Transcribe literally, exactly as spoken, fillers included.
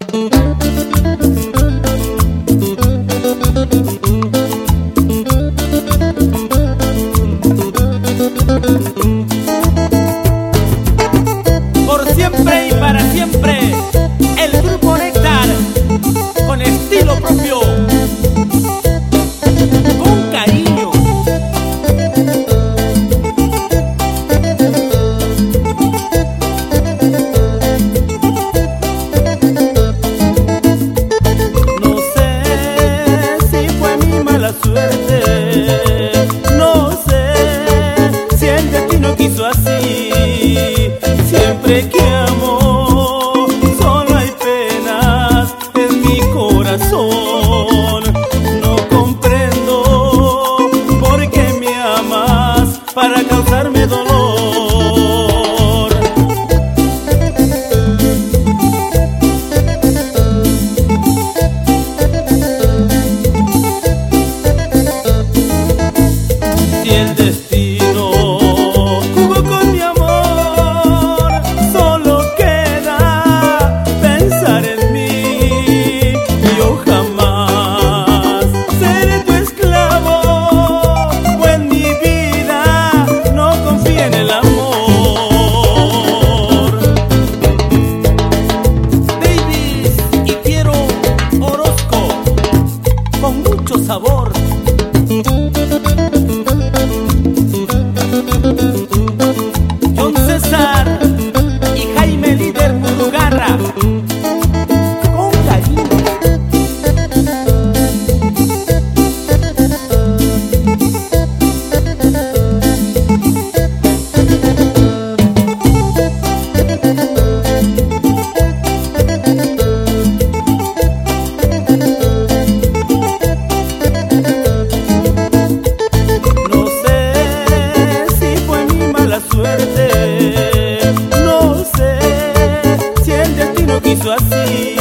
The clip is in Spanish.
Por siempre y para siempre, el Grupo Néctar, con estilo propio, con cariño. No sé si fue mi mala suerte, no sé si el destino quiso así. Siempre que amo, solo hay penas en mi corazón. No comprendo por qué me amas para causarme dolor. Si el destino jugó con mi amor, solo queda pensar en mí. Yo jamás seré tu esclavo, pues en mi vida no confío en el amor. Davis y Piero Orozco, con mucho sabor. John César y Jaime Líder Murugarra, con cariño. No sé si fue mi mala suerte, no sé si el destino quiso así.